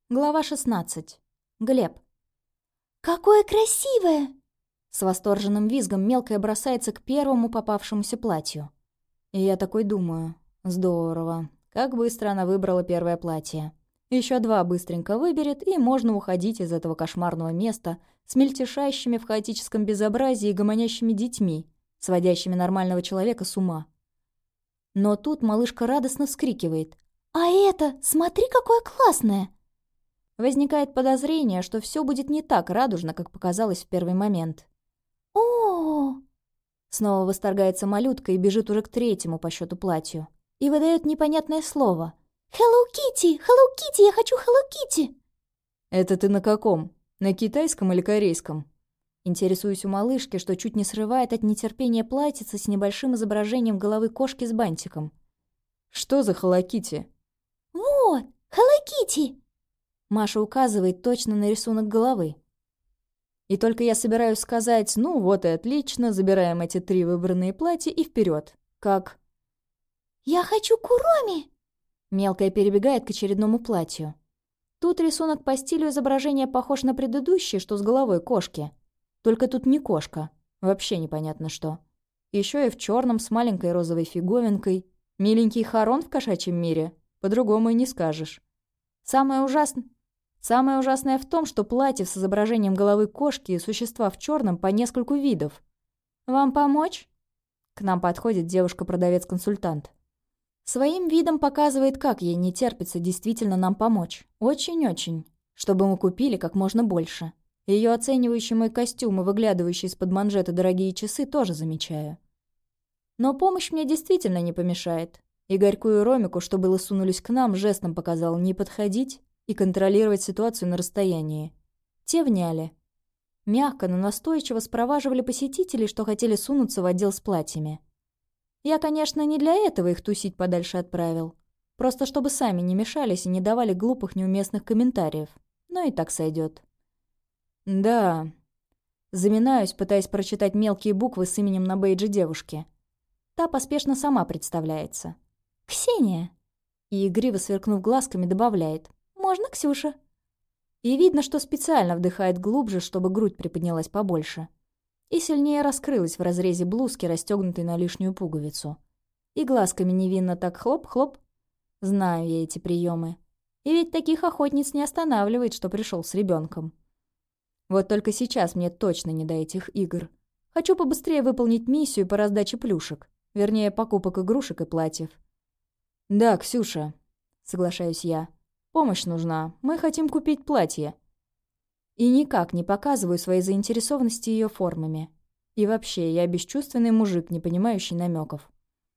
Глава 16. Глеб. «Какое красивое!» С восторженным визгом мелкая бросается к первому попавшемуся платью. И я такой думаю: здорово. Как быстро она выбрала первое платье. Еще 2 быстренько выберет, и можно уходить из этого кошмарного места с мельтешащими в хаотическом безобразии гомонящими детьми, сводящими нормального человека с ума. Но тут малышка радостно вскрикивает. «А это, смотри, какое классное!» Возникает подозрение, что все будет не так радужно, как показалось в первый момент. О, Снова восторгается малютка и бежит уже к 3-му по счету платью. И выдает непонятное слово. Hello Kitty! Hello Kitty! Я хочу Hello Kitty! «Это ты на каком? На китайском или корейском?» Интересуюсь у малышки, что чуть не срывает от нетерпения платьице с небольшим изображением головы кошки с бантиком. «Что за Hello Kitty?» Вот! Hello Kitty! Маша указывает точно на рисунок головы. И только я собираюсь сказать: ну вот и отлично, забираем эти 3 выбранные платья и вперед. Как? Я хочу Куроми! Мелкая перебегает к очередному платью. Тут рисунок по стилю изображения похож на предыдущий, что с головой кошки. Только тут не кошка. Вообще непонятно что. Еще и в черном с маленькой розовой фиговинкой. Миленький Харон в кошачьем мире. По-другому и не скажешь. Самое ужасное в том, что платьев с изображением головы кошки и существа в черном по нескольку видов. «Вам помочь?» К нам подходит девушка-продавец-консультант. Своим видом показывает, как ей не терпится действительно нам помочь. Очень-очень. Чтобы мы купили как можно больше. Ее оценивающий мой костюм и выглядывающие из-под манжеты дорогие часы тоже замечаю. Но помощь мне действительно не помешает. Игорьку и Ромику, что было сунулись к нам, жестом показал не подходить и контролировать ситуацию на расстоянии. Те вняли. Мягко, но настойчиво спроваживали посетителей, что хотели сунуться в отдел с платьями. Я, конечно, не для этого их тусить подальше отправил. Просто чтобы сами не мешались и не давали глупых неуместных комментариев. Но и так сойдет. Да. Заминаюсь, пытаясь прочитать мелкие буквы с именем на бейджи девушки. Та поспешно сама представляется. «Ксения!» И игриво сверкнув глазками добавляет: «Можно, Ксюша?» И видно, что специально вдыхает глубже, чтобы грудь приподнялась побольше. И сильнее раскрылась в разрезе блузки, расстегнутой на лишнюю пуговицу. И глазками невинно так хлоп-хлоп. Знаю я эти приемы. И ведь таких охотниц не останавливает, что пришел с ребенком. Вот только сейчас мне точно не до этих игр. Хочу побыстрее выполнить миссию по раздаче плюшек. Вернее, покупок игрушек и платьев. «Да, Ксюша», — соглашаюсь я. «Помощь нужна. Мы хотим купить платье». И никак не показываю своей заинтересованности ее формами. И вообще, я бесчувственный мужик, не понимающий намеков.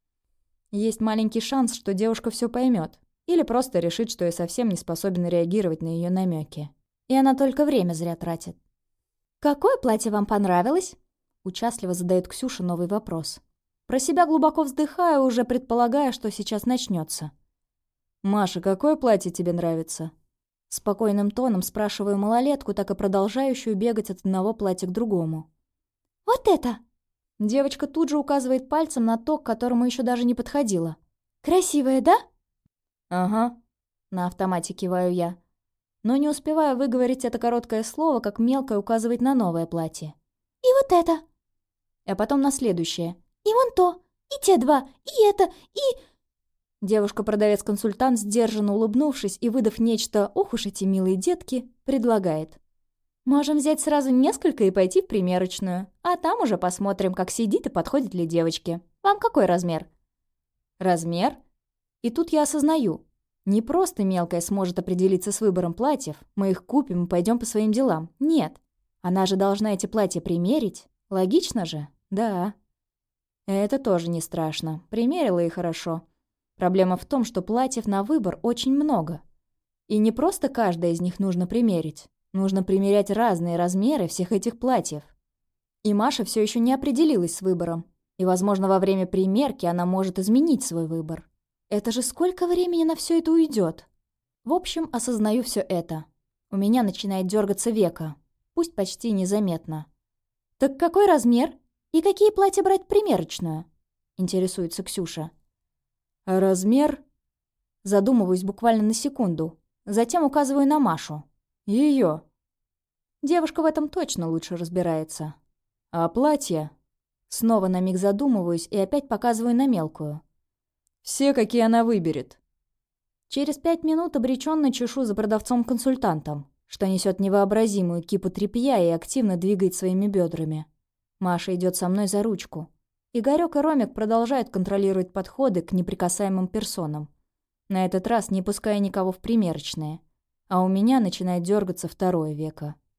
Есть маленький шанс, что девушка все поймет. Или просто решит, что я совсем не способен реагировать на ее намеки. И она только время зря тратит. «Какое платье вам понравилось?» Участливо задает Ксюша новый вопрос. Про себя глубоко вздыхаю, уже предполагая, что сейчас начнется. «Маша, какое платье тебе нравится?» Спокойным тоном спрашиваю малолетку, так и продолжающую бегать от одного платья к другому. «Вот это!» Девочка тут же указывает пальцем на то, к которому еще даже не подходила. «Красивое, да?» «Ага», — на автомате киваю я. Но не успеваю выговорить это короткое слово, как мелкая указывает на новое платье. «И вот это!» А потом на следующее. «И вон то! И те 2! И это! И...» Девушка-продавец-консультант, сдержанно улыбнувшись и выдав нечто «ох уж эти милые детки», предлагает: «Можем взять сразу несколько и пойти в примерочную, а там уже посмотрим, как сидит и подходит ли девочке. Вам какой размер?» «Размер?» И тут я осознаю. Не просто мелкая сможет определиться с выбором платьев, мы их купим и пойдем по своим делам. Нет. Она же должна эти платья примерить. Логично же? Да. Это тоже не страшно. Примерила и хорошо. Проблема в том, что платьев на выбор очень много. И не просто каждое из них нужно примерить. Нужно примерять разные размеры всех этих платьев. И Маша все еще не определилась с выбором. И, возможно, во время примерки она может изменить свой выбор. Это же сколько времени на все это уйдет? В общем, осознаю все это. У меня начинает дергаться веко. Пусть почти незаметно. «Так какой размер? И какие платья брать в примерочную?» Интересуется Ксюша. «Размер?» Задумываюсь буквально на секунду. Затем указываю на Машу. Ее. Девушка в этом точно лучше разбирается. А платье? Снова на миг задумываюсь и опять показываю на мелкую. Все, какие она выберет. Через 5 минут обреченно чешу за продавцом-консультантом, что несет невообразимую кипу тряпья и активно двигает своими бедрами. Маша идет со мной за ручку. Игорек и Ромик продолжают контролировать подходы к неприкасаемым персонам. На этот раз не пуская никого в примерочные. А у меня начинает дергаться второе веко.